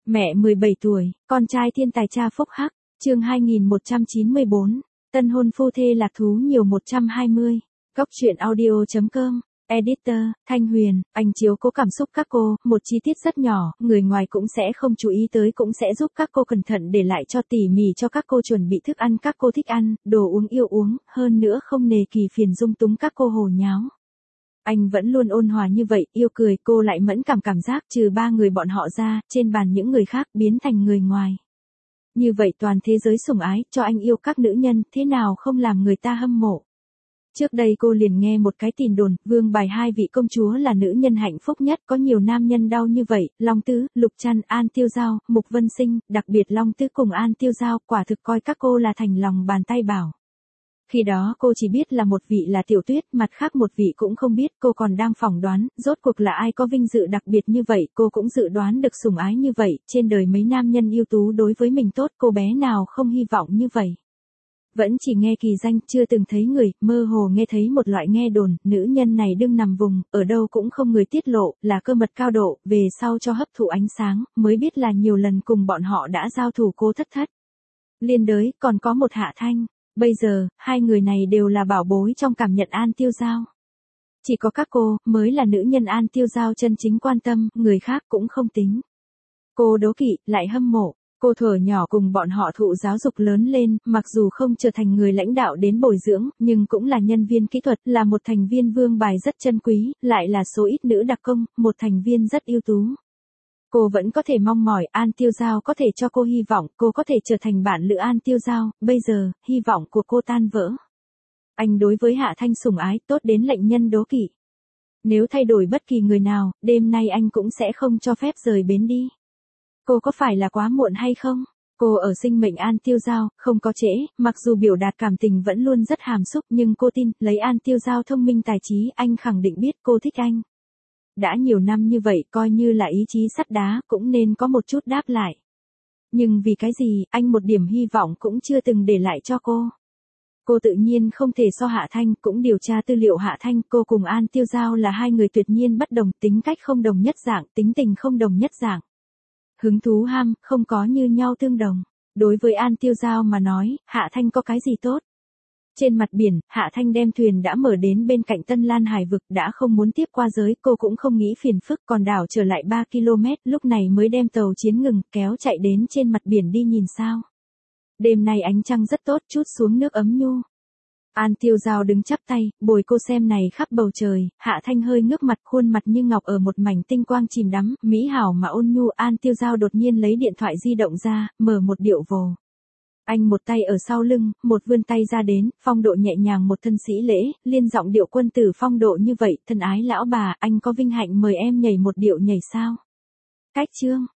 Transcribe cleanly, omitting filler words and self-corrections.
Mẹ 17 tuổi, con trai thiên tài cha phúc hắc, chương 2194, tân hôn phu thê lạc thú nhiều 120, góc truyện audio.com, editor, Thanh Huyền, anh chiếu cố cảm xúc các cô, một chi tiết rất nhỏ, người ngoài cũng sẽ không chú ý tới cũng sẽ giúp các cô cẩn thận để lại cho tỉ mỉ cho các cô chuẩn bị thức ăn các cô thích ăn, đồ uống yêu uống, hơn nữa không nề kỳ phiền dung túng các cô hồ nháo. Anh vẫn luôn ôn hòa như vậy, yêu cười, cô lại mẫn cảm giác trừ ba người bọn họ ra, trên bàn những người khác biến thành người ngoài. Như vậy toàn thế giới sủng ái, cho anh yêu các nữ nhân, thế nào không làm người ta hâm mộ. Trước đây cô liền nghe một cái tin đồn, vương bài hai vị công chúa là nữ nhân hạnh phúc nhất, có nhiều nam nhân đau như vậy, Long Tứ, Lục Trăn, An Tiêu Giao, Mục Vân Sinh, đặc biệt Long Tứ cùng An Tiêu Giao, quả thực coi các cô là thành lòng bàn tay bảo. Khi đó cô chỉ biết là một vị là Tiểu Tuyết, mặt khác một vị cũng không biết, cô còn đang phỏng đoán, rốt cuộc là ai có vinh dự đặc biệt như vậy, cô cũng dự đoán được sủng ái như vậy, trên đời mấy nam nhân ưu tú đối với mình tốt, cô bé nào không hy vọng như vậy. Vẫn chỉ nghe kỳ danh, chưa từng thấy người, mơ hồ nghe thấy một loại nghe đồn, nữ nhân này đương nằm vùng, ở đâu cũng không người tiết lộ, là cơ mật cao độ, về sau cho hấp thụ ánh sáng, mới biết là nhiều lần cùng bọn họ đã giao thủ cô thất. Liên đới, còn có một Hạ Thanh. Bây giờ, hai người này đều là bảo bối trong cảm nhận An Tiêu Giao. Chỉ có các cô, mới là nữ nhân An Tiêu Giao chân chính quan tâm, người khác cũng không tính. Cô đố kỵ, lại hâm mộ. Cô thuở nhỏ cùng bọn họ thụ giáo dục lớn lên, mặc dù không trở thành người lãnh đạo đến bồi dưỡng, nhưng cũng là nhân viên kỹ thuật, là một thành viên vương bài rất chân quý, lại là số ít nữ đặc công, một thành viên rất ưu tú. Cô vẫn có thể mong mỏi An Tiêu Giao có thể cho cô hy vọng, cô có thể trở thành bạn lữ An Tiêu Giao, bây giờ, hy vọng của cô tan vỡ. Anh đối với Hạ Thanh sủng ái, tốt đến lệnh nhân đố kỵ. Nếu thay đổi bất kỳ người nào, đêm nay anh cũng sẽ không cho phép rời bến đi. Cô có phải là quá muộn hay không? Cô ở sinh mệnh An Tiêu Giao, không có trễ, mặc dù biểu đạt cảm tình vẫn luôn rất hàm xúc nhưng cô tin, lấy An Tiêu Giao thông minh tài trí, anh khẳng định biết cô thích anh. Đã nhiều năm như vậy, coi như là ý chí sắt đá, cũng nên có một chút đáp lại. Nhưng vì cái gì, anh một điểm hy vọng cũng chưa từng để lại cho cô. Cô tự nhiên không thể so Hạ Thanh, cũng điều tra tư liệu Hạ Thanh, cô cùng An Tiêu Giao là hai người tuyệt nhiên bất đồng, tính cách không đồng nhất dạng, tính tình không đồng nhất dạng. Hứng thú ham, không có như nhau tương đồng. Đối với An Tiêu Giao mà nói, Hạ Thanh có cái gì tốt? Trên mặt biển, Hạ Thanh đem thuyền đã mở đến bên cạnh Tân Lan Hải vực, đã không muốn tiếp qua giới, cô cũng không nghĩ phiền phức, còn đảo trở lại 3 km, lúc này mới đem tàu chiến ngừng, kéo chạy đến trên mặt biển đi nhìn sao. Đêm nay ánh trăng rất tốt, chút xuống nước ấm nhu. An Tiêu Giao đứng chắp tay, bồi cô xem này khắp bầu trời, Hạ Thanh hơi ngước mặt, khuôn mặt như ngọc ở một mảnh tinh quang chìm đắm, mỹ hảo mà ôn nhu. An Tiêu Giao đột nhiên lấy điện thoại di động ra, mở một điệu vồ. Anh một tay ở sau lưng, một vươn tay ra đến, phong độ nhẹ nhàng một thân sĩ lễ, liên giọng điệu quân tử phong độ như vậy, thân ái lão bà, anh có vinh hạnh mời em nhảy một điệu nhảy sao? Cách chương,